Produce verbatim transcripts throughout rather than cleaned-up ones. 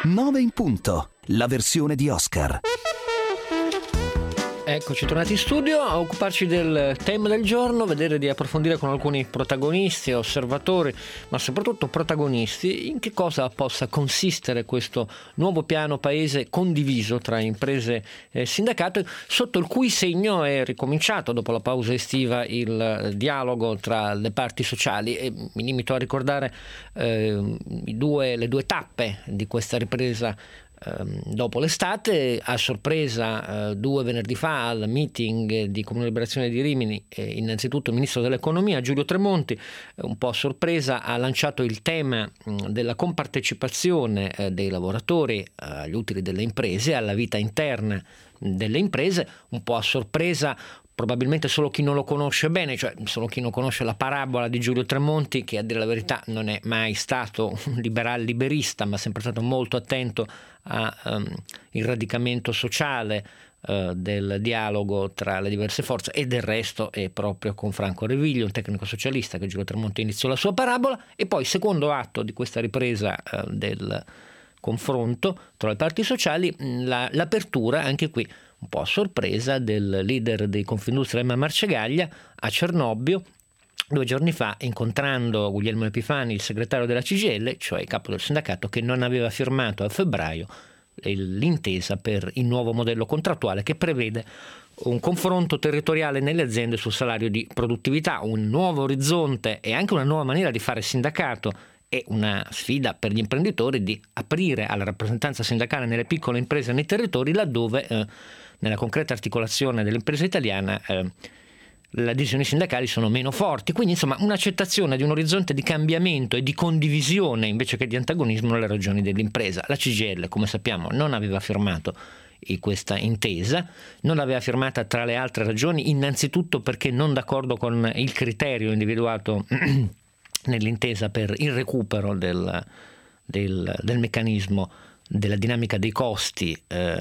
nove in punto, la versione di Oscar. Eccoci tornati in studio a occuparci del tema del giorno, vedere di approfondire con alcuni protagonisti, osservatori, ma soprattutto protagonisti, in che cosa possa consistere questo nuovo piano paese condiviso tra imprese e sindacato, sotto il cui segno è ricominciato dopo la pausa estiva il dialogo tra le parti sociali. E mi limito a ricordare eh, i due, le due tappe di questa ripresa dopo l'estate. A sorpresa, eh, due venerdì fa al meeting di Comune Liberazione di Rimini, eh, innanzitutto il ministro dell'economia Giulio Tremonti, eh, un po' a sorpresa, ha lanciato il tema mh, della compartecipazione eh, dei lavoratori eh, agli utili delle imprese, alla vita interna delle imprese. Un po' a sorpresa, probabilmente solo chi non lo conosce bene, cioè solo chi non conosce la parabola di Giulio Tremonti, che a dire la verità non è mai stato un liberal liberista, ma sempre stato molto attento al um, radicamento sociale uh, del dialogo tra le diverse forze, e del resto è proprio con Franco Reviglio, il tecnico socialista, che Giulio Tremonti iniziò la sua parabola. E poi, secondo atto di questa ripresa uh, del confronto tra le parti sociali, la, l'apertura, anche qui un po' a sorpresa, del leader di Confindustria Emma Marcegaglia a Cernobbio due giorni fa, incontrando Guglielmo Epifani, il segretario della C G I L, cioè il capo del sindacato, che non aveva firmato a febbraio l'intesa per il nuovo modello contrattuale che prevede un confronto territoriale nelle aziende sul salario di produttività, un nuovo orizzonte e anche una nuova maniera di fare sindacato. È una sfida per gli imprenditori di aprire alla rappresentanza sindacale nelle piccole imprese nei territori, laddove eh, nella concreta articolazione dell'impresa italiana eh, le adesioni sindacali sono meno forti. Quindi, insomma, un'accettazione di un orizzonte di cambiamento e di condivisione invece che di antagonismo nelle ragioni dell'impresa. La C G I L, come sappiamo, non aveva firmato questa intesa, non l'aveva firmata tra le altre ragioni innanzitutto perché non d'accordo con il criterio individuato nell'intesa per il recupero del, del, del meccanismo della dinamica dei costi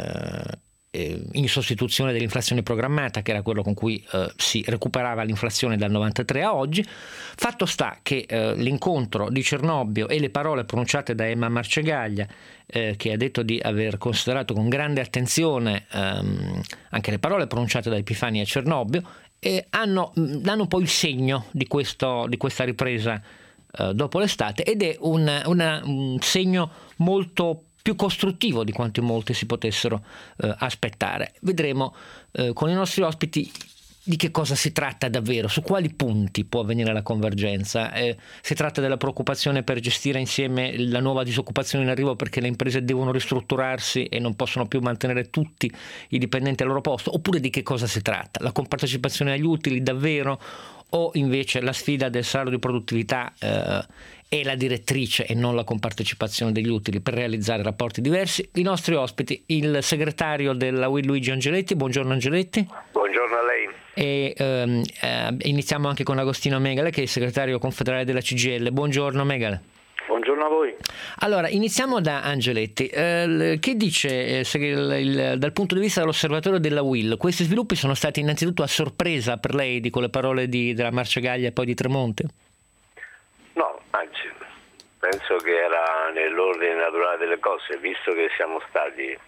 eh, in sostituzione dell'inflazione programmata, che era quello con cui eh, si recuperava l'inflazione dal novantatré a oggi. Fatto sta che eh, l'incontro di Cernobbio e le parole pronunciate da Emma Marcegaglia, eh, che ha detto di aver considerato con grande attenzione ehm, anche le parole pronunciate da Epifani a Cernobbio, e hanno, danno poi il segno di, questo, di questa ripresa eh, dopo l'estate, ed è un, una, un segno molto più costruttivo di quanto molti si potessero eh, aspettare. Vedremo eh, con i nostri ospiti di che cosa si tratta davvero, su quali punti può avvenire la convergenza. Eh, si tratta della preoccupazione per gestire insieme la nuova disoccupazione in arrivo, perché le imprese devono ristrutturarsi e non possono più mantenere tutti i dipendenti al loro posto, oppure di che cosa si tratta? La compartecipazione agli utili davvero, o invece la sfida del salario di produttività eh, è la direttrice e non la compartecipazione degli utili per realizzare rapporti diversi? I nostri ospiti, il segretario della U I L Luigi Angeletti. Buongiorno Angeletti. Buongiorno a lei. E ehm, eh, iniziamo anche con Agostino Megale, che è il segretario confederale della C G I L. Buongiorno Megale. Buongiorno a voi. Allora, iniziamo da Angeletti. Eh, che dice eh, se il, il, dal punto di vista dell'osservatorio della U I L? Questi sviluppi sono stati innanzitutto a sorpresa per lei, di con le parole di, della Marcegaglia e poi di Tremonti? No, anzi, penso che era nell'ordine naturale delle cose, visto che siamo stati, eh,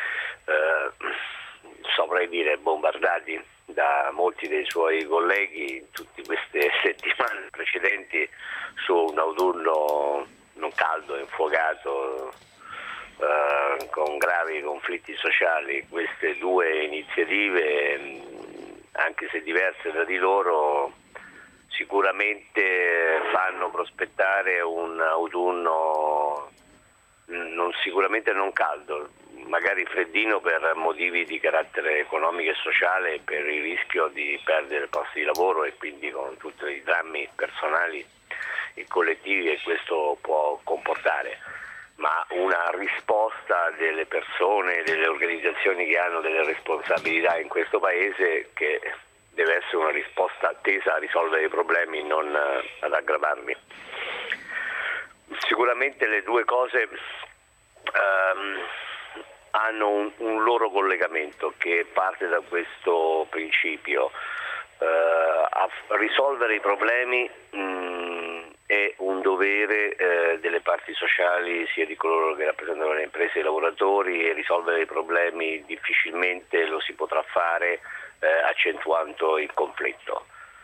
saprei dire, bombardati da molti dei suoi colleghi in tutte queste settimane precedenti su un autunno non caldo, infuocato, eh, con gravi conflitti sociali. Queste due iniziative, anche se diverse tra di loro, sicuramente fanno prospettare un autunno non, sicuramente non caldo, magari freddino per motivi di carattere economico e sociale e per il rischio di perdere posti di lavoro, e quindi con tutti i drammi personali e collettivi che questo può comportare. Ma una risposta delle persone, delle organizzazioni che hanno delle responsabilità in questo Paese, che deve essere una risposta tesa a risolvere i problemi, non ad aggravarli. Sicuramente le due cose ehm, hanno un, un loro collegamento che parte da questo principio. Eh, a risolvere i problemi mh, è un dovere eh, delle parti sociali, sia di coloro che rappresentano le imprese e i lavoratori, e risolvere i problemi difficilmente lo si potrà fare eh, accentuando il conflitto.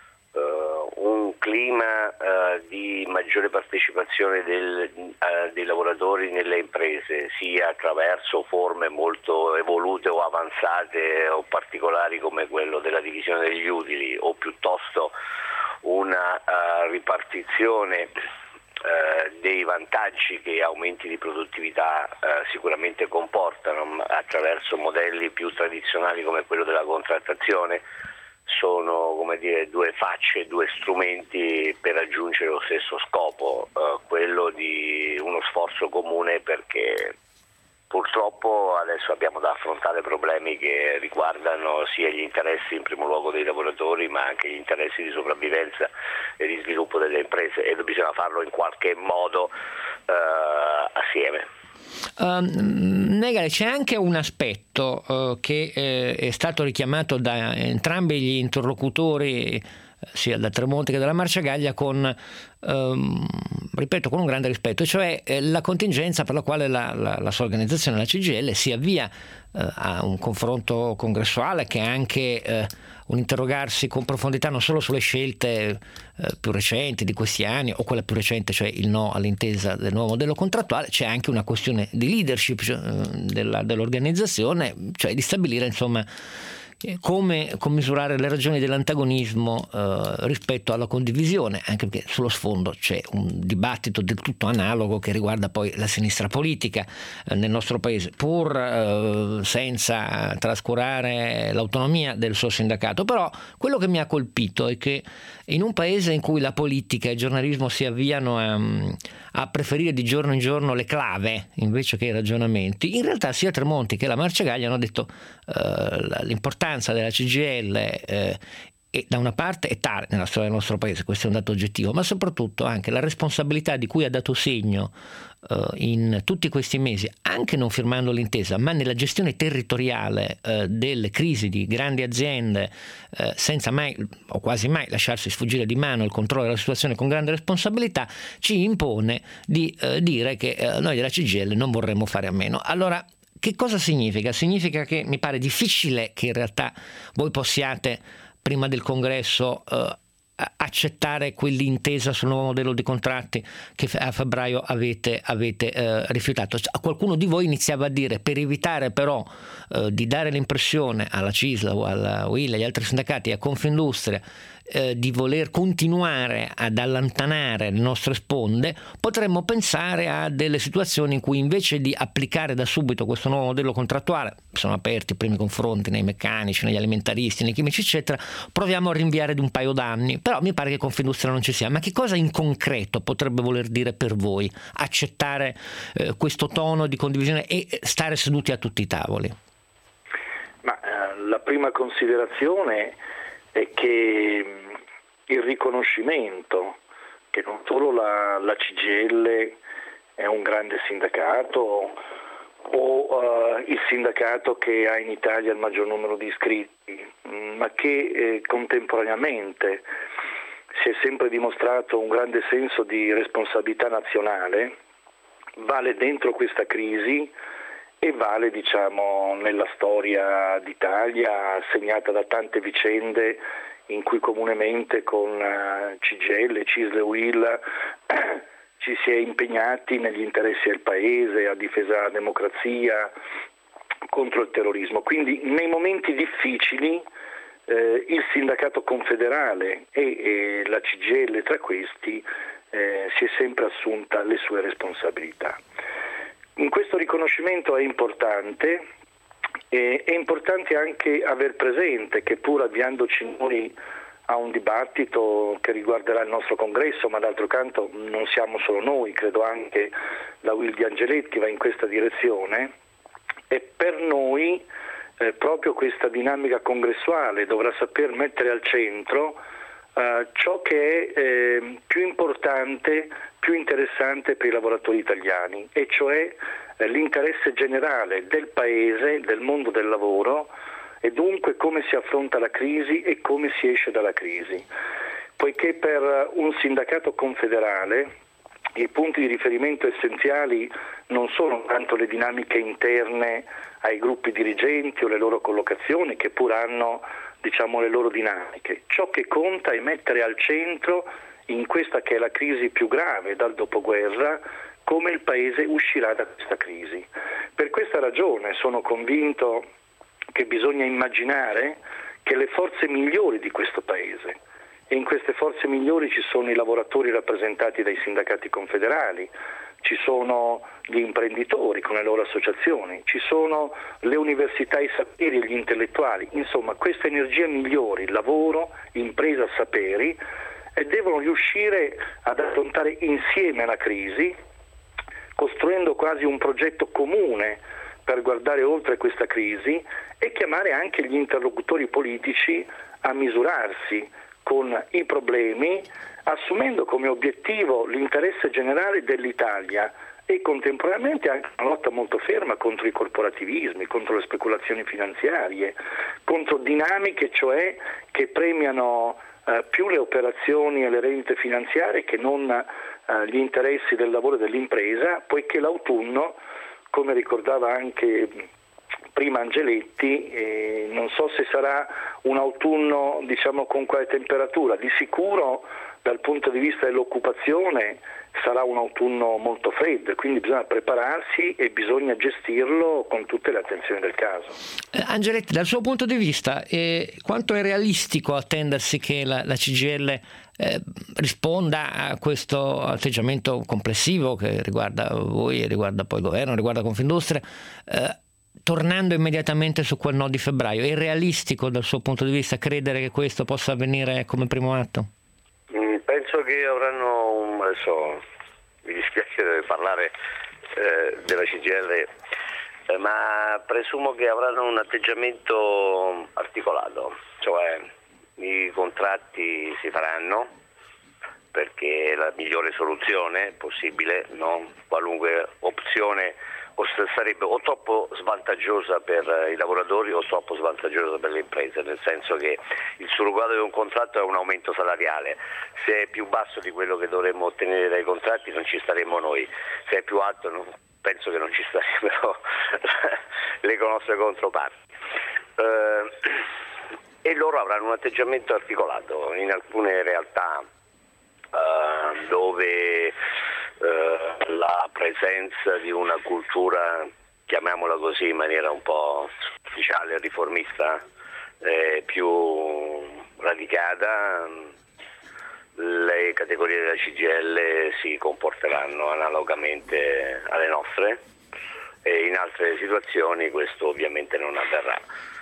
Uh, un clima uh, di maggiore partecipazione del, uh, dei lavoratori nelle imprese, sia attraverso forme molto evolute o avanzate o particolari come quello della divisione degli utili, o piuttosto una uh, ripartizione uh, dei vantaggi che aumenti di produttività uh, sicuramente comportano attraverso modelli più tradizionali come quello della contrattazione, sono, come dire, due facce, due strumenti per raggiungere lo stesso scopo, eh, quello di uno sforzo comune, perché purtroppo adesso abbiamo da affrontare problemi che riguardano sia gli interessi in primo luogo dei lavoratori, ma anche gli interessi di sopravvivenza e di sviluppo delle imprese, e bisogna farlo in qualche modo eh, assieme. Uh, Negale, c'è anche un aspetto uh, che eh, è stato richiamato da entrambi gli interlocutori, sia da Tremonti che dalla Marciagaglia, con um, ripeto con un grande rispetto, cioè eh, la contingenza per la quale la, la, la sua organizzazione, la C G I L, si avvia eh, a un confronto congressuale che è anche eh, un interrogarsi con profondità non solo sulle scelte eh, più recenti di questi anni, o quella più recente, cioè il no all'intesa del nuovo modello contrattuale. C'è anche una questione di leadership cioè, della, dell'organizzazione, cioè di stabilire insomma come commisurare le ragioni dell'antagonismo eh, rispetto alla condivisione, anche perché sullo sfondo c'è un dibattito del tutto analogo che riguarda poi la sinistra politica eh, nel nostro paese, pur eh, senza trascurare l'autonomia del suo sindacato. Però quello che mi ha colpito è che in un paese in cui la politica e il giornalismo si avviano a, a preferire di giorno in giorno le clave invece che i ragionamenti, in realtà sia Tremonti che la Marciagaglia hanno detto eh, l'importanza della C G I L eh, e da una parte è tale nella storia del nostro paese, questo è un dato oggettivo, ma soprattutto anche la responsabilità di cui ha dato segno uh, in tutti questi mesi, anche non firmando l'intesa, ma nella gestione territoriale uh, delle crisi di grandi aziende, uh, senza mai o quasi mai lasciarsi sfuggire di mano il controllo della situazione con grande responsabilità, ci impone di uh, dire che uh, noi della C G I L non vorremmo fare a meno. Allora, che cosa significa? Significa che mi pare difficile che in realtà voi possiate prima del congresso eh, accettare quell'intesa sul nuovo modello di contratti che a febbraio avete, avete eh, rifiutato. Qualcuno di voi iniziava a dire, per evitare però eh, di dare l'impressione alla C I S L o alla U I L, agli altri sindacati e a Confindustria eh, di voler continuare ad allontanare le nostre sponde, potremmo pensare a delle situazioni in cui invece di applicare da subito questo nuovo modello contrattuale, sono aperti i primi confronti nei meccanici, negli alimentaristi, nei chimici eccetera, proviamo a rinviare di un paio d'anni. Però mi pare che Confindustria non ci sia. Ma che cosa in concreto potrebbe voler dire per voi accettare eh, questo tono di condivisione e stare seduti a tutti i tavoli? Ma eh, la prima considerazione è che il riconoscimento che non solo la, la C G I L è un grande sindacato o uh, il sindacato che ha in Italia il maggior numero di iscritti, ma che eh, contemporaneamente si è sempre dimostrato un grande senso di responsabilità nazionale, vale dentro questa crisi e vale, diciamo, nella storia d'Italia segnata da tante vicende in cui comunemente con uh, C G I L, C I S L e U I L eh, ci si è impegnati negli interessi del Paese, a difesa della democrazia, contro il terrorismo. Quindi nei momenti difficili eh, il sindacato confederale e, e la C G I L tra questi eh, si è sempre assunta le sue responsabilità. In questo riconoscimento è importante, eh, è importante anche aver presente che pur avviandoci noi a un dibattito che riguarderà il nostro congresso, ma d'altro canto non siamo solo noi, credo anche la U I L di Angeletti va in questa direzione, e per noi eh, proprio questa dinamica congressuale dovrà saper mettere al centro eh, ciò che è eh, più importante, più interessante per i lavoratori italiani, e cioè eh, l'interesse generale del Paese, del mondo del lavoro, e dunque come si affronta la crisi e come si esce dalla crisi. poiché per un sindacato confederale i punti di riferimento essenziali non sono tanto le dinamiche interne ai gruppi dirigenti o le loro collocazioni, che pur hanno, diciamo, le loro dinamiche. Ciò che conta è mettere al centro, in questa che è la crisi più grave dal dopoguerra, come il Paese uscirà da questa crisi. Per questa ragione sono convinto che bisogna immaginare che le forze migliori di questo Paese, e in queste forze migliori ci sono i lavoratori rappresentati dai sindacati confederali, ci sono gli imprenditori con le loro associazioni, ci sono le università, i saperi e gli intellettuali, insomma queste energie migliori, lavoro, impresa, saperi, e devono riuscire ad affrontare insieme la crisi, costruendo quasi un progetto comune per guardare oltre questa crisi e chiamare anche gli interlocutori politici a misurarsi con i problemi, assumendo come obiettivo l'interesse generale dell'Italia e contemporaneamente anche una lotta molto ferma contro i corporativismi, contro le speculazioni finanziarie, contro dinamiche cioè che premiano eh, più le operazioni e le rendite finanziarie che non eh, gli interessi del lavoro e dell'impresa, poiché l'autunno, come ricordava anche prima Angeletti, eh, non so se sarà un autunno, diciamo, con quale temperatura. Di sicuro dal punto di vista dell'occupazione sarà un autunno molto freddo, e quindi bisogna prepararsi e bisogna gestirlo con tutte le attenzioni del caso. Eh, Angeletti, dal suo punto di vista, eh, quanto è realistico attendersi che la, la C G I L eh, risponda a questo atteggiamento complessivo che riguarda voi, riguarda poi il governo, riguarda Confindustria, eh, tornando immediatamente su quel no di febbraio? È realistico dal suo punto di vista credere che questo possa avvenire come primo atto? Mm, penso che avranno un, adesso mi dispiace dover parlare eh, della C G I L, eh, ma presumo che avranno un atteggiamento articolato, cioè i contratti si faranno perché è la migliore soluzione possibile, no? Qualunque opzione sarebbe o troppo svantaggiosa per i lavoratori o troppo svantaggiosa per le imprese, nel senso che il surrogato di un contratto è un aumento salariale. Se è più basso di quello che dovremmo ottenere dai contratti non ci staremmo noi, se è più alto non, penso che non ci starebbero le nostre controparti. Eh, e loro avranno un atteggiamento articolato in alcune realtà eh, dove Uh, la presenza di una cultura, chiamiamola così in maniera un po' ufficiale e riformista, eh, più radicata, le categorie della C G I L si comporteranno analogamente alle nostre, e in altre situazioni questo ovviamente non avverrà.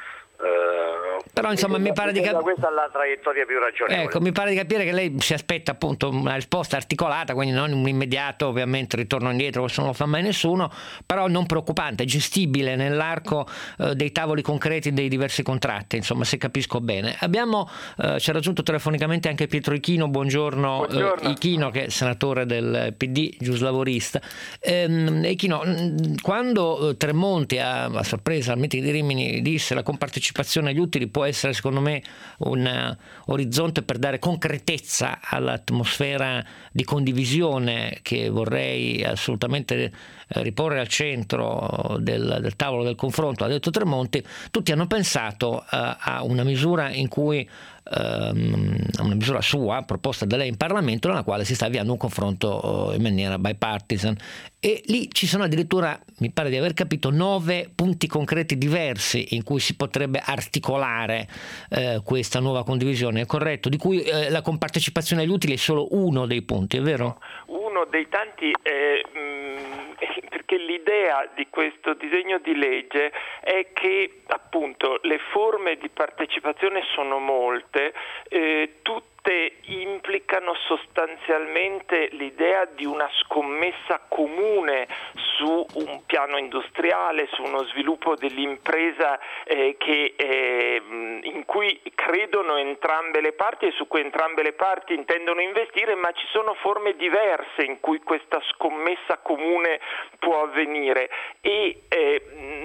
Uh, Però insomma mi pare di capire questa è la traiettoria più ragionevole. Ecco, mi pare di capire che lei si aspetta appunto una risposta articolata, quindi non un immediato ovviamente ritorno indietro, questo non lo fa mai nessuno, però non preoccupante, gestibile nell'arco eh, dei tavoli concreti dei diversi contratti, insomma, se capisco bene. Abbiamo eh, ci ha raggiunto telefonicamente anche Pietro Ichino. Buongiorno, buongiorno. Eh, Ichino, che è senatore del P D giuslavorista. ehm, Ichino, quando Tremonti a, a sorpresa al meeting di Rimini disse la compartecipazione agli utili può essere secondo me un orizzonte per dare concretezza all'atmosfera di condivisione che vorrei assolutamente riporre al centro del, del tavolo del confronto, ha detto Tremonti, tutti hanno pensato uh, a una misura in cui um, una misura sua proposta da lei in Parlamento, nella quale si sta avviando un confronto uh, in maniera bipartisan, e lì ci sono addirittura, mi pare di aver capito, nove punti concreti diversi in cui si potrebbe articolare eh, questa nuova condivisione, è corretto? Di cui eh, la compartecipazione agli utili è solo uno dei punti, è vero? Uno dei tanti, eh, mh, perché l'idea di questo disegno di legge è che appunto le forme di partecipazione sono molte, eh, tutte implicano sostanzialmente l'idea di una scommessa comune su un piano industriale, su uno sviluppo dell'impresa eh, che, eh, in cui credono entrambe le parti e su cui entrambe le parti intendono investire, ma ci sono forme diverse in cui questa scommessa comune può avvenire, e eh,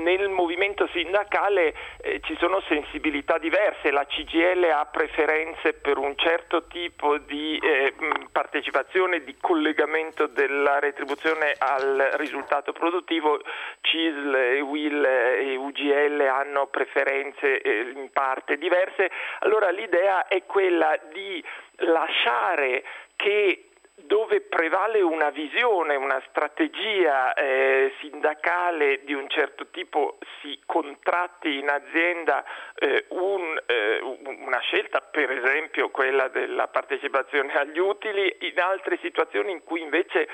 nel movimento sindacale eh, ci sono sensibilità diverse, la C G I L ha preferenze per un certo tipo di eh, partecipazione, di collegamento della retribuzione al risultato produttivo, C I S L, U I L e U G L hanno preferenze eh, in parte diverse. Allora l'idea è quella di lasciare che dove prevale una visione, una strategia eh, sindacale di un certo tipo, si contratti in azienda eh, un, eh, una scelta, per esempio quella della partecipazione agli utili. In altre situazioni in cui invece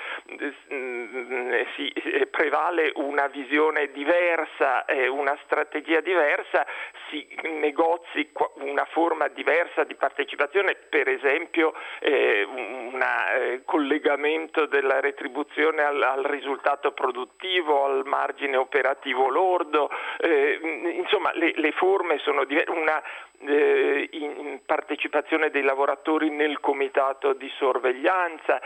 eh, si eh, prevale una visione diversa, eh, una strategia diversa, si negozi una forma diversa di partecipazione, per esempio eh, una eh, collegamento della retribuzione al, al risultato produttivo, al margine operativo lordo, eh, insomma le, le forme sono diverse, una eh, in partecipazione dei lavoratori nel comitato di sorveglianza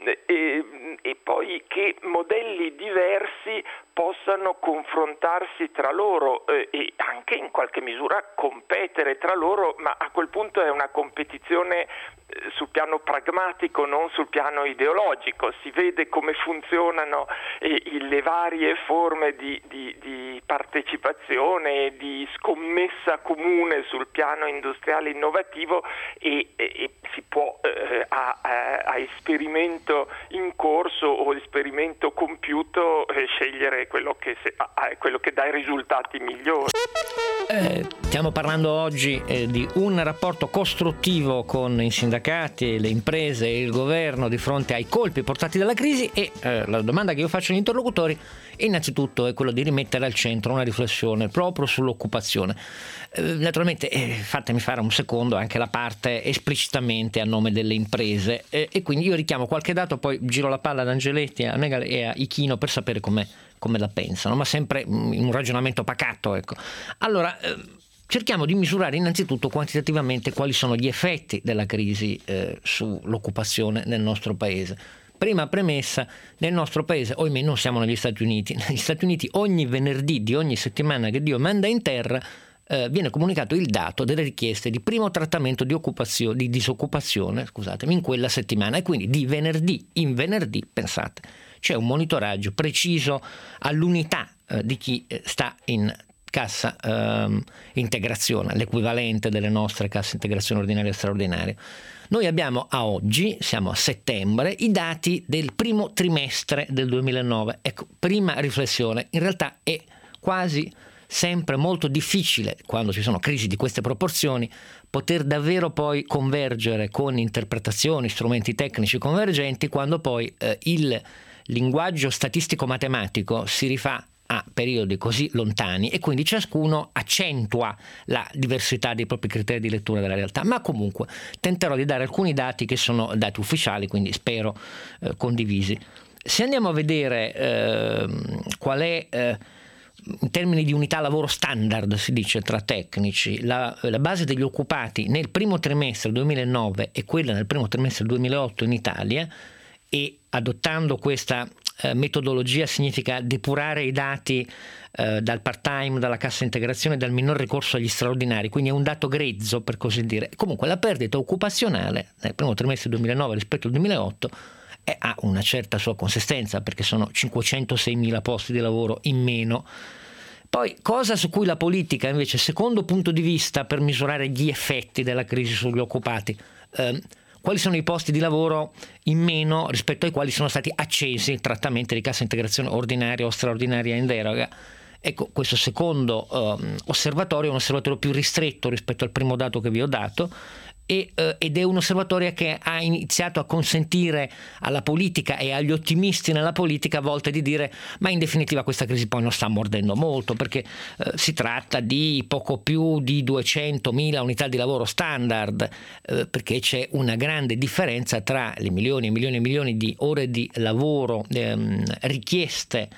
eh, e poi che modelli diversi possano confrontarsi tra loro eh, e anche in qualche misura competere tra loro, ma a quel punto è una competizione eh, sul piano pragmatico, non sul piano ideologico. Si vede come funzionano eh, le varie forme di, di, di partecipazione, di scommessa comune sul piano industriale innovativo e, e, e si può eh, a, a, a esperimento in corso o esperimento compiuto eh, scegliere quello che, se, a, quello che dà i risultati migliori. Eh, stiamo parlando oggi eh, di un rapporto costruttivo con i sindacati, le imprese e il governo di fronte ai colpi portati dalla crisi e eh, la domanda che io faccio agli interlocutori innanzitutto è quello di rimettere al centro una riflessione proprio sull'occupazione. Eh, naturalmente eh, fatemi fare un secondo anche la parte esplicitamente a nome delle imprese eh, e quindi io richiamo qualche dato, poi giro la palla ad Angeletti, a Megal e a Ichino per sapere come come la pensano, ma sempre in un ragionamento pacato, ecco. Allora, eh, cerchiamo di misurare innanzitutto quantitativamente quali sono gli effetti della crisi eh, sull'occupazione nel nostro paese. Prima premessa, nel nostro paese, ohimè, non siamo negli Stati Uniti. Negli Stati Uniti ogni venerdì di ogni settimana che Dio manda in terra eh, viene comunicato il dato delle richieste di primo trattamento di, occupazione, di disoccupazione, scusatemi, in quella settimana, e quindi di venerdì in venerdì, pensate, c'è un monitoraggio preciso all'unità eh, di chi sta in cassa eh, integrazione, l'equivalente delle nostre casse integrazione ordinaria e straordinaria. Noi abbiamo a oggi, siamo a settembre, i dati del primo trimestre del duemilanove. Ecco, prima riflessione, in realtà è quasi sempre molto difficile, quando ci sono crisi di queste proporzioni, poter davvero poi convergere con interpretazioni, strumenti tecnici convergenti, quando poi eh, il linguaggio statistico-matematico si rifà a periodi così lontani e quindi ciascuno accentua la diversità dei propri criteri di lettura della realtà. Ma comunque tenterò di dare alcuni dati che sono dati ufficiali, quindi spero eh, condivisi. Se andiamo a vedere eh, qual è eh, in termini di unità lavoro standard, si dice tra tecnici, la, la base degli occupati nel primo trimestre duemilanove e quella nel primo trimestre duemilaotto in Italia, e adottando questa eh, metodologia significa depurare i dati eh, dal part-time, dalla cassa integrazione, dal minor ricorso agli straordinari, quindi è un dato grezzo per così dire. Comunque la perdita occupazionale nel primo trimestre duemilanove rispetto al duemilaotto è, ha una certa sua consistenza, perché sono cinquecentoseimila posti di lavoro in meno. Poi, cosa su cui la politica invece, secondo punto di vista per misurare gli effetti della crisi sugli occupati, eh, quali sono i posti di lavoro in meno rispetto ai quali sono stati accesi trattamenti di cassa integrazione ordinaria o straordinaria in deroga. Ecco, questo secondo eh, osservatorio è un osservatorio più ristretto rispetto al primo dato che vi ho dato, e, eh, ed è un osservatorio che ha iniziato a consentire alla politica e agli ottimisti nella politica a volte di dire: ma in definitiva questa crisi poi non sta mordendo molto, perché eh, si tratta di poco più di duecentomila unità di lavoro standard, eh, perché c'è una grande differenza tra le milioni e milioni e milioni di ore di lavoro ehm, richieste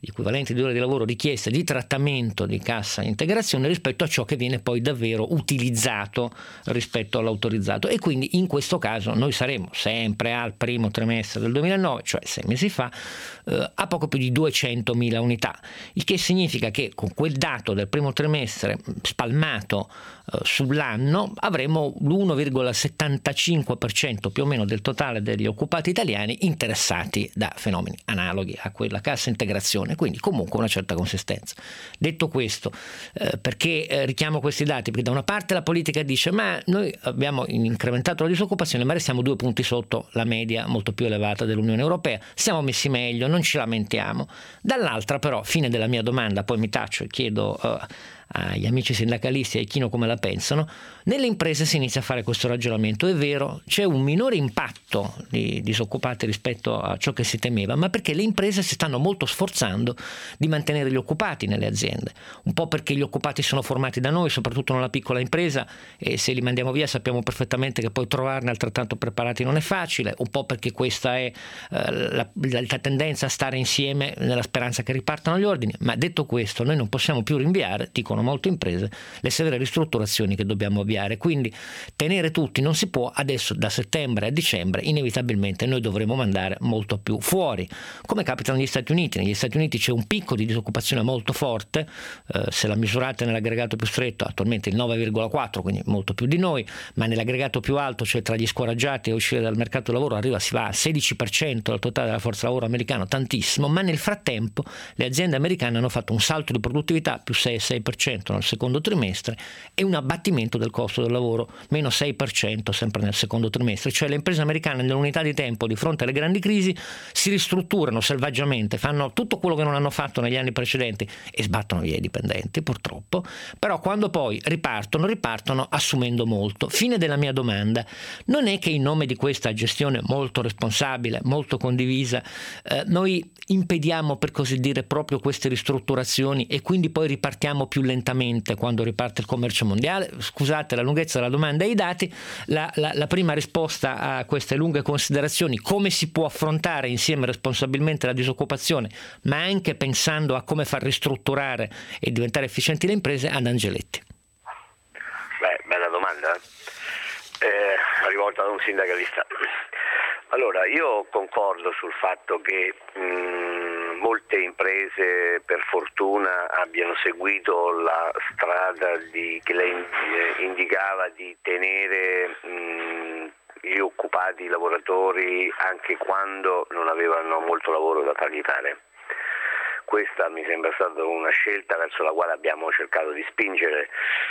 gli equivalenti di ore di lavoro richieste di trattamento di cassa integrazione rispetto a ciò che viene poi davvero utilizzato rispetto all'autorizzato, e quindi in questo caso noi saremo sempre al primo trimestre del duemilanove, cioè sei mesi fa, eh, a poco più di duecentomila unità, il che significa che con quel dato del primo trimestre spalmato eh, sull'anno avremo l'uno virgola settantacinque per cento più o meno del totale degli occupati italiani interessati da fenomeni analoghi a quella cassa integrazione, quindi comunque una certa consistenza. Detto questo, eh, perché eh, richiamo questi dati? Perché da una parte la politica dice ma noi abbiamo incrementato la disoccupazione ma restiamo due punti sotto la media molto più elevata dell'Unione Europea, siamo messi meglio, non ci lamentiamo. Dall'altra però, fine della mia domanda, poi mi taccio e chiedo uh, agli amici sindacalisti e ai Chino come la pensano, nelle imprese si inizia a fare questo ragionamento. È vero, c'è un minore impatto di disoccupati rispetto a ciò che si temeva, ma perché le imprese si stanno molto sforzando di mantenere gli occupati nelle aziende, un po' perché gli occupati sono formati da noi, soprattutto nella piccola impresa, e se li mandiamo via sappiamo perfettamente che poi trovarne altrettanto preparati non è facile, un po' perché questa è eh, la, la tendenza a stare insieme nella speranza che ripartano gli ordini. Ma detto questo, noi non possiamo più rinviare, dicono molte imprese, le severe ristrutturazioni che dobbiamo avviare, quindi tenere tutti non si può. Adesso da settembre a dicembre inevitabilmente noi dovremo mandare molto più fuori, come capita negli Stati Uniti. Negli Stati Uniti c'è un picco di disoccupazione molto forte, eh, se la misurate nell'aggregato più stretto attualmente il nove virgola quattro, quindi molto più di noi, ma nell'aggregato più alto, cioè tra gli scoraggiati e uscire dal mercato del lavoro, arriva, si va al sedici per cento del totale della forza lavoro americano, tantissimo. Ma nel frattempo le aziende americane hanno fatto un salto di produttività più sei virgola sei per cento nel secondo trimestre e un abbattimento del costo del lavoro meno sei per cento sempre nel secondo trimestre. Cioè le imprese americane nell'unità di tempo di fronte alle grandi crisi si ristrutturano selvaggiamente, fanno tutto quello che non hanno fatto negli anni precedenti e sbattono via i dipendenti purtroppo, però quando poi ripartono ripartono assumendo molto. Fine della mia domanda: non è che in nome di questa gestione molto responsabile, molto condivisa, eh, noi impediamo per così dire proprio queste ristrutturazioni e quindi poi ripartiamo più lentamente quando riparte il commercio mondiale? Scusate la lunghezza della domanda e i dati. La, la, la prima risposta a queste lunghe considerazioni, come si può affrontare insieme responsabilmente la disoccupazione, ma anche pensando a come far ristrutturare e diventare efficienti le imprese, ad Angeletti. Beh, bella domanda, eh, rivolta ad un sindacalista. Allora, io concordo sul fatto che mh, molte imprese per fortuna abbiano seguito la strada di, che lei indicava di tenere mh, gli occupati, i lavoratori, anche quando non avevano molto lavoro da fargli fare. Questa mi sembra stata una scelta verso la quale abbiamo cercato di spingere.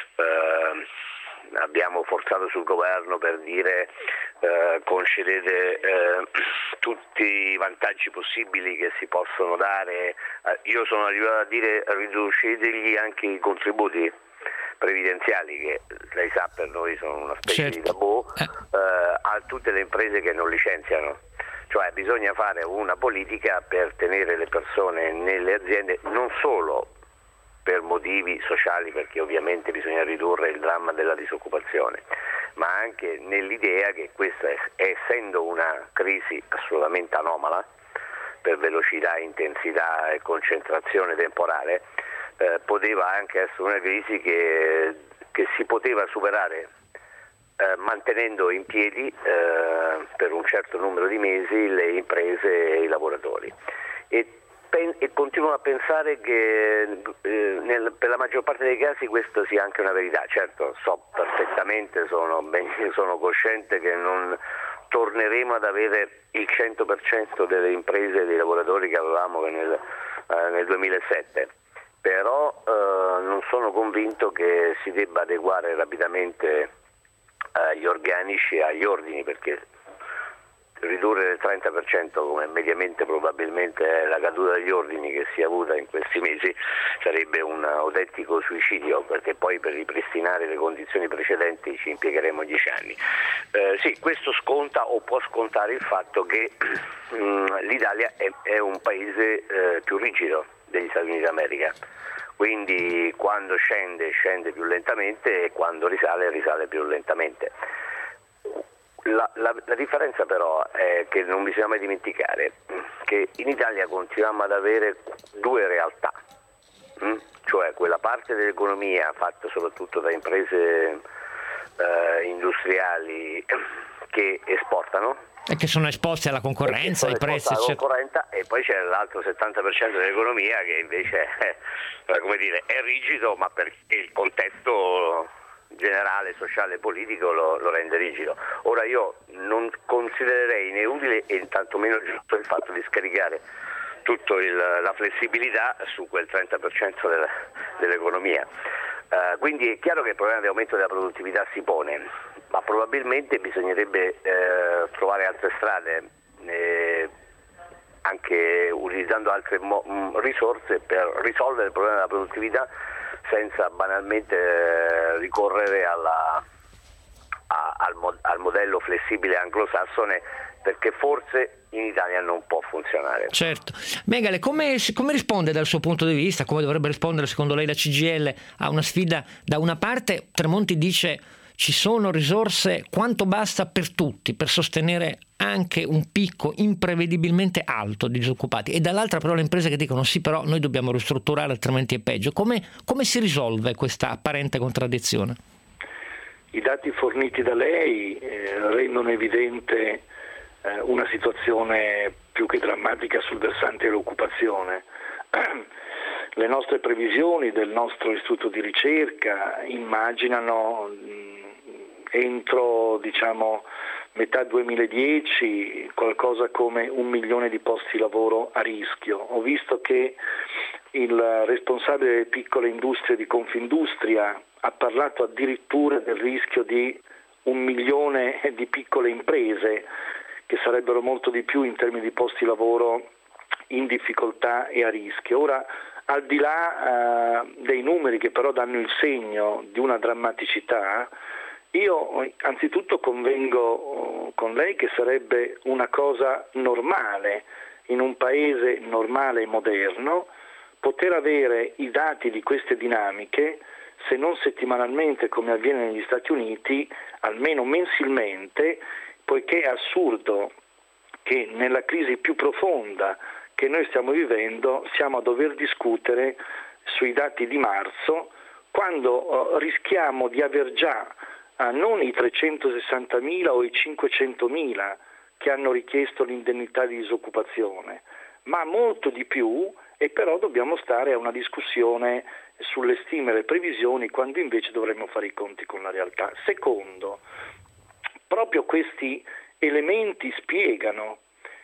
Eh, abbiamo forzato sul governo per dire eh, concedete eh, tutti i vantaggi possibili che si possono dare. Eh, io sono arrivato a dire riducetegli anche i contributi previdenziali, che lei sa per noi sono una specie certo. di tabù, eh. Eh, a tutte le imprese che non licenziano. Cioè bisogna fare una politica per tenere le persone nelle aziende, non solo per motivi sociali, perché ovviamente bisogna ridurre il dramma della disoccupazione, ma anche nell'idea che questa, essendo una crisi assolutamente anomala per velocità, intensità e concentrazione temporale, eh, poteva anche essere una crisi che, che si poteva superare eh, mantenendo in piedi eh, per un certo numero di mesi le imprese e i lavoratori. E E continuo a pensare che eh, nel, per la maggior parte dei casi questo sia anche una verità. Certo, so perfettamente, sono, ben, sono cosciente che non torneremo ad avere il cento per cento delle imprese e dei lavoratori che avevamo nel, eh, nel duemilasette, però eh, non sono convinto che si debba adeguare rapidamente eh, gli organici agli ordini, perché ridurre del trenta per cento, come mediamente probabilmente è la caduta degli ordini che si è avuta in questi mesi, sarebbe un autentico suicidio, perché poi per ripristinare le condizioni precedenti ci impiegheremo dieci anni. Eh, sì, questo sconta o può scontare il fatto che mh, l'Italia è, è un paese eh, più rigido degli Stati Uniti d'America, quindi quando scende scende più lentamente e quando risale risale più lentamente. La, la, la differenza però è che non bisogna mai dimenticare che in Italia continuiamo ad avere due realtà, mh? cioè quella parte dell'economia fatta soprattutto da imprese eh, industriali che esportano e che sono esposte alla concorrenza, ai prezzi, alla concorrenza, e poi c'è l'altro settanta per cento dell'economia che invece è, come dire, è rigido, ma perché il contesto generale, sociale e politico lo, lo rende rigido. Ora io non considererei né utile e tantomeno giusto il fatto di scaricare tutta la flessibilità su quel trenta per cento del, dell'economia. Uh, quindi è chiaro che il problema di aumento della produttività si pone, ma probabilmente bisognerebbe eh, trovare altre strade, eh, anche utilizzando altre mo- mh, risorse per risolvere il problema della produttività senza banalmente eh, ricorrere alla, a, al, mo- al modello flessibile anglosassone, perché forse in Italia non può funzionare. Certo. Megale, come, come risponde dal suo punto di vista, come dovrebbe rispondere secondo lei la C G I L a una sfida? Da una parte Tremonti dice ci sono risorse quanto basta per tutti, per sostenere anche un picco imprevedibilmente alto di disoccupati, e dall'altra però le imprese che dicono sì, però noi dobbiamo ristrutturare altrimenti è peggio. Come, come si risolve questa apparente contraddizione? I dati forniti da lei eh, rendono evidente eh, una situazione più che drammatica sul versante dell'occupazione. Le nostre previsioni del nostro istituto di ricerca immaginano mh, entro diciamo metà duemiladieci qualcosa come un milione di posti di lavoro a rischio. Ho visto che il responsabile delle piccole industrie di Confindustria ha parlato addirittura del rischio di un milione di piccole imprese, che sarebbero molto di più in termini di posti di lavoro in difficoltà e a rischio. Ora, al di là eh, dei numeri che però danno il segno di una drammaticità, io anzitutto convengo con lei che sarebbe una cosa normale in un paese normale e moderno poter avere i dati di queste dinamiche, se non settimanalmente come avviene negli Stati Uniti, almeno mensilmente, poiché è assurdo che nella crisi più profonda che noi stiamo vivendo siamo a dover discutere sui dati di marzo, quando uh, rischiamo di aver già uh, non i trecentosessantamila o i cinquecentomila che hanno richiesto l'indennità di disoccupazione, ma molto di più, e però dobbiamo stare a una discussione sulle stime e le previsioni quando invece dovremmo fare i conti con la realtà. Secondo, proprio questi elementi spiegano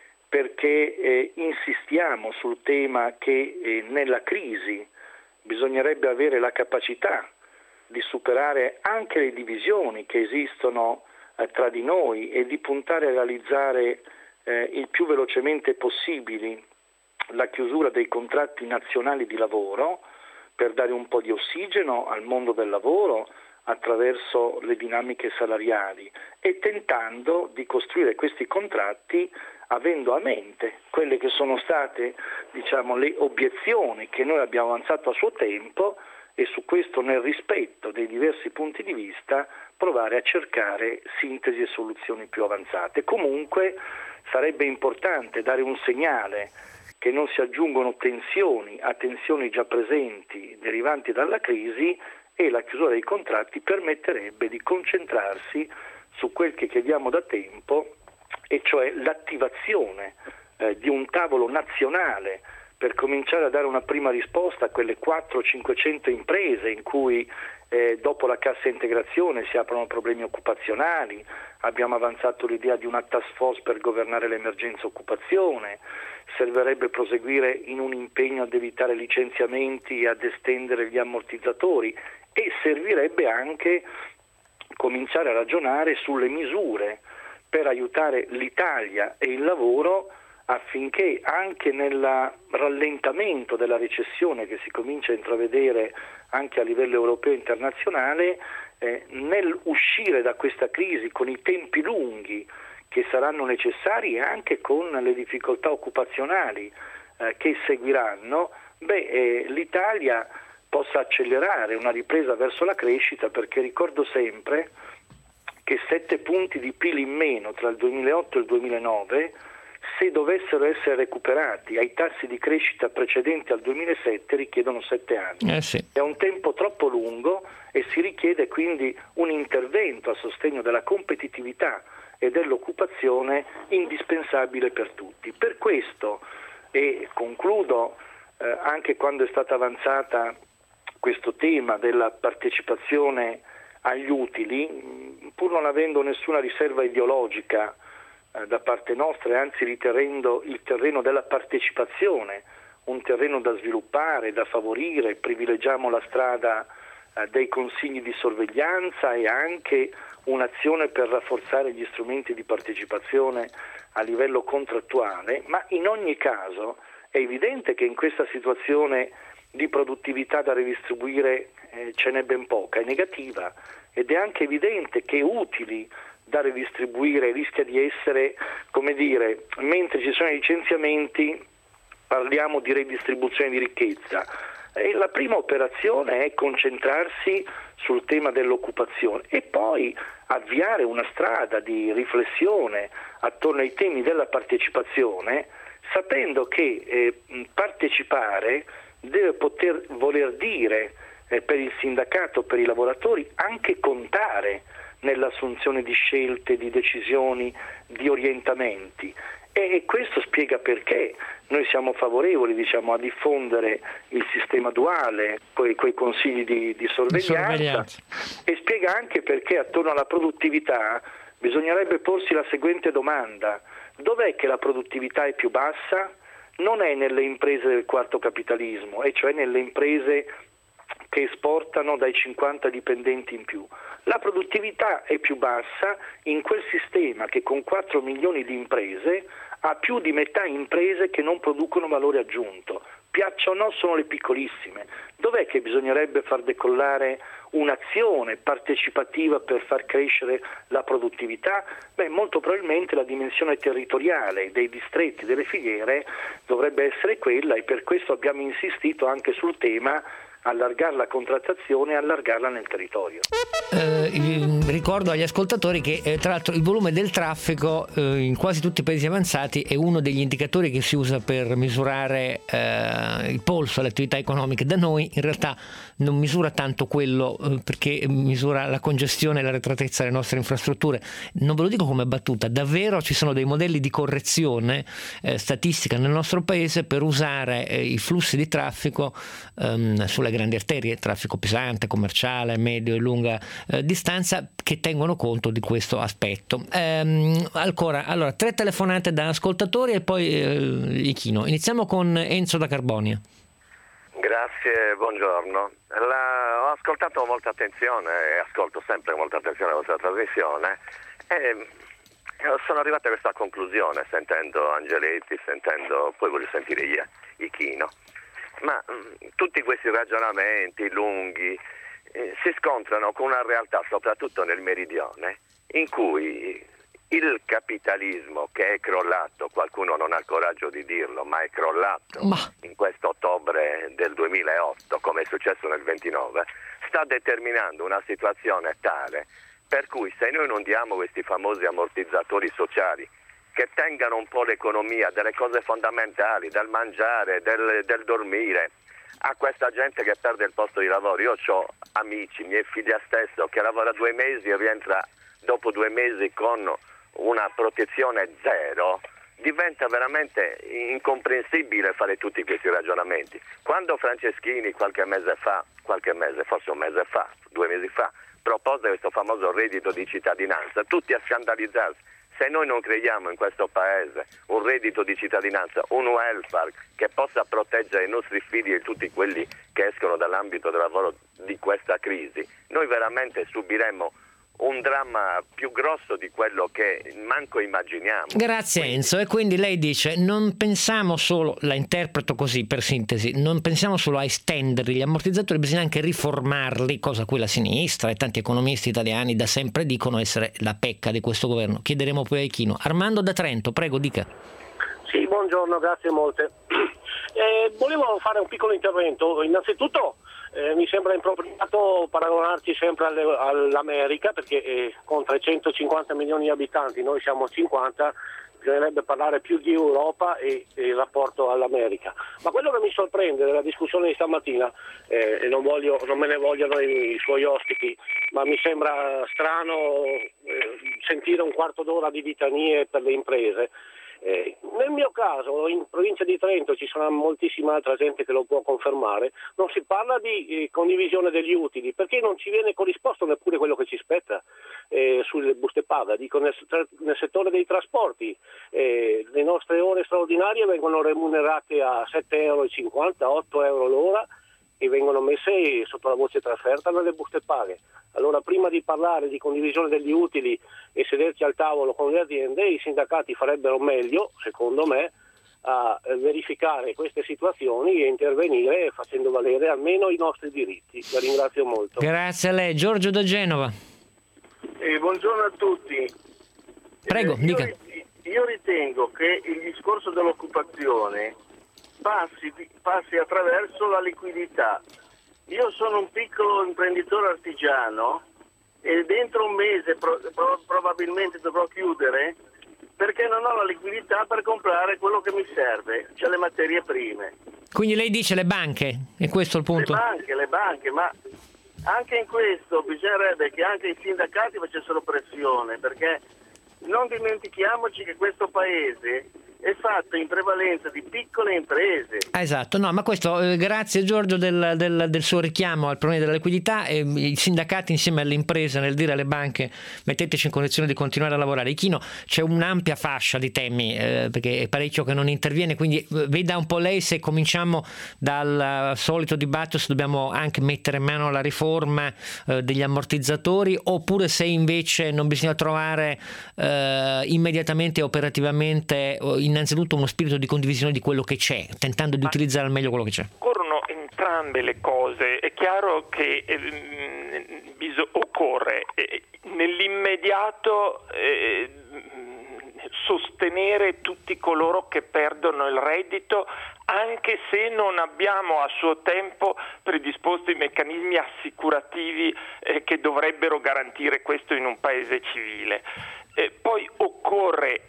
perché eh, insistiamo sul tema che eh, nella crisi bisognerebbe avere la capacità di superare anche le divisioni che esistono eh, tra di noi e di puntare a realizzare eh, il più velocemente possibile la chiusura dei contratti nazionali di lavoro per dare un po' di ossigeno al mondo del lavoro attraverso le dinamiche salariali, e tentando di costruire questi contratti avendo a mente quelle che sono state, diciamo, le obiezioni che noi abbiamo avanzato a suo tempo, e su questo, nel rispetto dei diversi punti di vista, provare a cercare sintesi e soluzioni più avanzate. Comunque sarebbe importante dare un segnale che non si aggiungono tensioni a tensioni già presenti derivanti dalla crisi, e la chiusura dei contratti permetterebbe di concentrarsi su quel che chiediamo da tempo, e cioè l'attivazione eh, di un tavolo nazionale per cominciare a dare una prima risposta a quelle quattrocento cinquecento imprese in cui eh, dopo la cassa integrazione si aprono problemi occupazionali. Abbiamo avanzato l'idea di una task force per governare l'emergenza occupazione. Servirebbe proseguire in un impegno ad evitare licenziamenti e ad estendere gli ammortizzatori, e servirebbe anche cominciare a ragionare sulle misure per aiutare l'Italia e il lavoro affinché anche nel rallentamento della recessione che si comincia a intravedere anche a livello europeo e internazionale, eh, nell'uscire da questa crisi con i tempi lunghi che saranno necessari e anche con le difficoltà occupazionali eh, che seguiranno, beh, eh, l'Italia possa accelerare una ripresa verso la crescita, perché ricordo sempre che sette punti di P I L in meno tra il duemilaotto e il duemilanove, se dovessero essere recuperati ai tassi di crescita precedenti al duemilasette, richiedono sette anni. Eh sì. È un tempo troppo lungo e si richiede quindi un intervento a sostegno della competitività e dell'occupazione indispensabile per tutti. Per questo, e concludo, eh, anche quando è stata avanzata questo tema della partecipazione agli utili, pur non avendo nessuna riserva ideologica eh, da parte nostra, e anzi ritenendo il terreno della partecipazione un terreno da sviluppare, da favorire, privilegiamo la strada eh, dei consigli di sorveglianza e anche un'azione per rafforzare gli strumenti di partecipazione a livello contrattuale, ma in ogni caso è evidente che in questa situazione di produttività da redistribuire eh, ce n'è ben poca, è negativa, ed è anche evidente che utili da redistribuire rischia di essere, come dire, mentre ci sono i licenziamenti parliamo di redistribuzione di ricchezza. E la prima operazione è concentrarsi sul tema dell'occupazione e poi avviare una strada di riflessione attorno ai temi della partecipazione, sapendo che eh, partecipare deve poter voler dire eh, per il sindacato, per i lavoratori, anche contare nell'assunzione di scelte, di decisioni, di orientamenti. E questo spiega perché noi siamo favorevoli, diciamo, a diffondere il sistema duale, quei, quei consigli di, di sorveglianza, sorveglianza, e spiega anche perché attorno alla produttività bisognerebbe porsi la seguente domanda: dov'è che la produttività è più bassa? Non è nelle imprese del quarto capitalismo, e cioè nelle imprese che esportano dai cinquanta dipendenti in più. La produttività è più bassa in quel sistema che con quattro milioni di imprese ha più di metà imprese che non producono valore aggiunto. Piaccia o no, sono le piccolissime. Dov'è che bisognerebbe far decollare un'azione partecipativa per far crescere la produttività? Beh, molto probabilmente la dimensione territoriale dei distretti, delle filiere, dovrebbe essere quella, e per questo abbiamo insistito anche sul tema allargare la contrattazione e allargarla nel territorio. Eh, ricordo agli ascoltatori che eh, tra l'altro il volume del traffico eh, in quasi tutti i paesi avanzati è uno degli indicatori che si usa per misurare eh, il polso alle attività economiche. Da noi in realtà non misura tanto quello, eh, perché misura la congestione e l'arretratezza delle nostre infrastrutture. Non ve lo dico come battuta, davvero ci sono dei modelli di correzione eh, statistica nel nostro paese per usare eh, i flussi di traffico ehm, sulle grandi arterie, traffico pesante, commerciale, medio e lunga eh, distanza, che tengono conto di questo aspetto. Ehm, ancora, allora, tre telefonate da ascoltatori e poi eh, Ichino. Iniziamo con Enzo da Carbonia. Grazie, buongiorno. La, ho ascoltato con molta attenzione e ascolto sempre con molta attenzione la vostra trasmissione e sono arrivato a questa conclusione sentendo Angeletti, sentendo, poi voglio sentire Ichino. Ma mh, tutti questi ragionamenti lunghi eh, si scontrano con una realtà, soprattutto nel meridione, in cui il capitalismo, che è crollato, qualcuno non ha il coraggio di dirlo, ma è crollato ma... in questo ottobre del duemilaotto, come è successo nel ventinove, sta determinando una situazione tale per cui se noi non diamo questi famosi ammortizzatori sociali che tengano un po' l'economia delle cose fondamentali, del mangiare, del, del dormire, a questa gente che perde il posto di lavoro. Io ho amici, mia figlia stesso, che lavora due mesi e rientra dopo due mesi con una protezione zero. Diventa veramente incomprensibile fare tutti questi ragionamenti. Quando Franceschini qualche mese fa, qualche mese, forse un mese fa, due mesi fa, propose questo famoso reddito di cittadinanza, tutti a scandalizzarsi. Se noi non creiamo in questo paese un reddito di cittadinanza, un welfare che possa proteggere i nostri figli e tutti quelli che escono dall'ambito del lavoro di questa crisi, noi veramente subiremo un dramma più grosso di quello che manco immaginiamo. Grazie Enzo. E quindi lei dice: non pensiamo solo, la interpreto così per sintesi, non pensiamo solo a estenderli gli ammortizzatori, bisogna anche riformarli, cosa a cui la sinistra e tanti economisti italiani da sempre dicono essere la pecca di questo governo. Chiederemo poi a Ichino. Armando da Trento, prego, dica. Sì, buongiorno, grazie molte. Eh, volevo fare un piccolo intervento. Innanzitutto eh, mi sembra impropriato paragonarci sempre alle, all'America, perché eh, con trecentocinquanta milioni di abitanti, noi siamo cinquanta, bisognerebbe parlare più di Europa e, e il rapporto all'America. Ma quello che mi sorprende della discussione di stamattina, eh, e non, voglio, non me ne vogliono i, i suoi ospiti, ma mi sembra strano eh, sentire un quarto d'ora di litanie per le imprese. Eh, nel mio caso, in provincia di Trento, ci sarà moltissima altra gente che lo può confermare, non si parla di eh, condivisione degli utili, perché non ci viene corrisposto neppure quello che ci spetta eh, sulle buste paga. Dico, nel, nel settore dei trasporti eh, le nostre ore straordinarie vengono remunerate a sette virgola cinquanta euro, otto euro l'ora, e vengono messe sotto la voce trasferta nelle buste paghe. Allora, prima di parlare di condivisione degli utili e sederci al tavolo con le aziende, i sindacati farebbero meglio, secondo me, a verificare queste situazioni e intervenire facendo valere almeno i nostri diritti. La ringrazio molto. Grazie a lei. Giorgio da Genova. Eh, buongiorno a tutti. Prego, eh, dica. Io, io ritengo che il discorso dell'occupazione passi, passi attraverso la liquidità. Io sono un piccolo imprenditore artigiano e dentro un mese pro, pro, probabilmente dovrò chiudere perché non ho la liquidità per comprare quello che mi serve, cioè le materie prime. Quindi lei dice le banche, è questo il punto? Le banche, le banche, ma anche in questo bisognerebbe che anche i sindacati facessero pressione, perché non dimentichiamoci che questo paese è fatto in prevalenza di piccole imprese. Esatto, no, ma questo eh, grazie Giorgio del, del, del suo richiamo al problema della liquidità. Eh, i sindacati insieme alle imprese nel dire alle banche metteteci in condizione di continuare a lavorare. Ichino, c'è un'ampia fascia di temi eh, perché è parecchio che non interviene, quindi eh, veda un po' lei se cominciamo dal uh, solito dibattito se dobbiamo anche mettere in mano alla riforma uh, degli ammortizzatori, oppure se invece non bisogna trovare uh, immediatamente e operativamente uh, innanzitutto uno spirito di condivisione di quello che c'è, tentando di Ma utilizzare al meglio quello che c'è. Occorrono entrambe le cose. È chiaro che eh, bis- occorre eh, nell'immediato eh, sostenere tutti coloro che perdono il reddito, anche se non abbiamo a suo tempo predisposto i meccanismi assicurativi eh, che dovrebbero garantire questo in un paese civile. Eh, poi occorre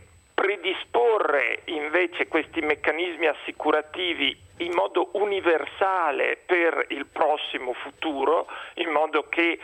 predisporre invece questi meccanismi assicurativi in modo universale per il prossimo futuro, in modo che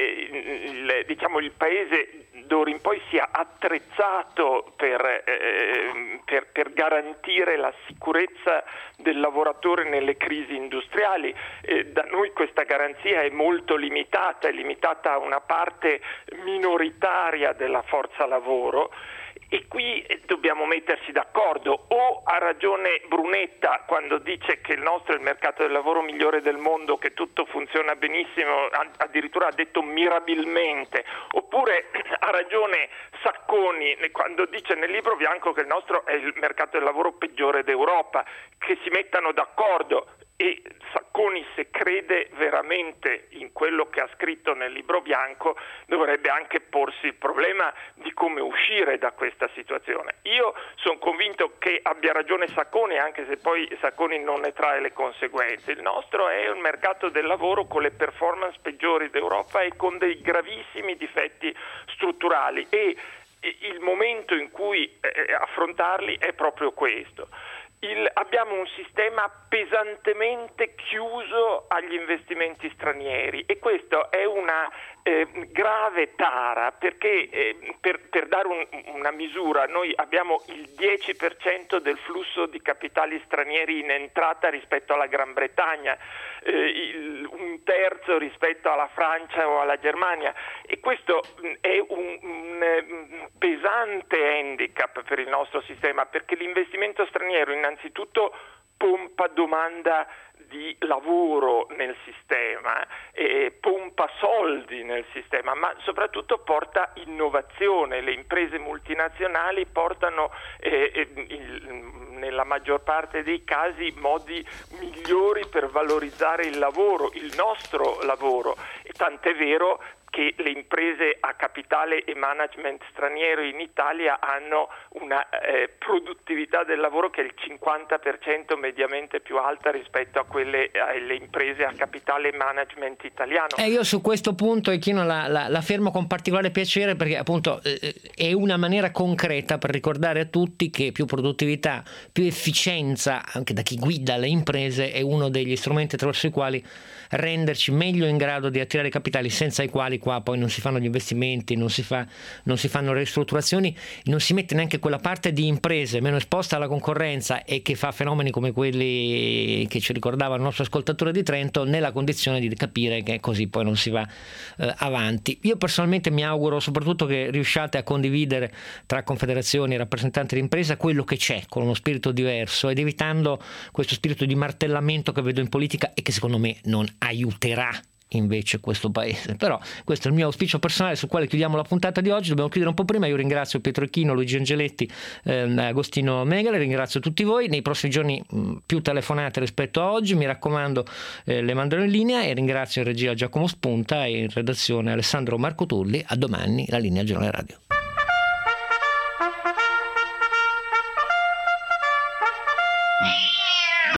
eh, il, diciamo, il paese d'ora in poi sia attrezzato per, eh, per, per garantire la sicurezza del lavoratore nelle crisi industriali. Eh, da noi questa garanzia è molto limitata, è limitata a una parte minoritaria della forza lavoro. E qui dobbiamo metterci d'accordo. O ha ragione Brunetta quando dice che il nostro è il mercato del lavoro migliore del mondo, che tutto funziona benissimo, addirittura ha detto mirabilmente, oppure ha ragione Sacconi quando dice nel libro bianco che il nostro è il mercato del lavoro peggiore d'Europa. Che si mettano d'accordo. E Sacconi, se crede veramente in quello che ha scritto nel libro bianco, dovrebbe anche porsi il problema di come uscire da questa situazione. Io sono convinto che abbia ragione Sacconi, anche se poi Sacconi non ne trae le conseguenze. Il nostro è un mercato del lavoro con le performance peggiori d'Europa e con dei gravissimi difetti strutturali, e il momento in cui eh, affrontarli è proprio questo. Il, abbiamo un sistema pesantemente chiuso agli investimenti stranieri, e questo è una eh, grave tara, perché eh, per, per dare un, una misura, noi abbiamo il dieci per cento del flusso di capitali stranieri in entrata rispetto alla Gran Bretagna, eh, il, un terzo rispetto alla Francia o alla Germania, e questo è un, un pesante handicap per il nostro sistema, perché l'investimento straniero innanzitutto pompa domanda di lavoro nel sistema, eh, pompa soldi nel sistema, ma soprattutto porta innovazione. Le imprese multinazionali portano eh, il nella maggior parte dei casi modi migliori per valorizzare il lavoro, il nostro lavoro, e tant'è vero che le imprese a capitale e management straniero in Italia hanno una eh, produttività del lavoro che è il cinquanta per cento mediamente più alta rispetto a quelle alle imprese a capitale e management italiano. E io su questo punto, Echino, la, la, la fermo con particolare piacere, perché appunto eh, è una maniera concreta per ricordare a tutti che più produttività, più efficienza anche da chi guida le imprese è uno degli strumenti attraverso i quali renderci meglio in grado di attirare capitali, senza i quali qua poi non si fanno gli investimenti, non si fa, non si fanno le ristrutturazioni, non si mette neanche quella parte di imprese meno esposta alla concorrenza e che fa fenomeni come quelli che ci ricordava il nostro ascoltatore di Trento nella condizione di capire che così poi non si va eh, avanti. Io personalmente mi auguro soprattutto che riusciate a condividere tra confederazioni e rappresentanti di impresa quello che c'è con uno spirito diverso ed evitando questo spirito di martellamento che vedo in politica e che secondo me non aiuterà invece questo paese. Però questo è il mio auspicio personale sul quale chiudiamo la puntata di oggi. Dobbiamo chiudere un po' prima. Io ringrazio Pietro Echino, Luigi Angeletti, ehm, Agostino Megale, ringrazio tutti voi. Nei prossimi giorni mh, più telefonate rispetto a oggi, mi raccomando, eh, le manderò in linea, e ringrazio in regia Giacomo Spunta e in redazione Alessandro Marco Tulli. A domani, la linea Giornale Radio.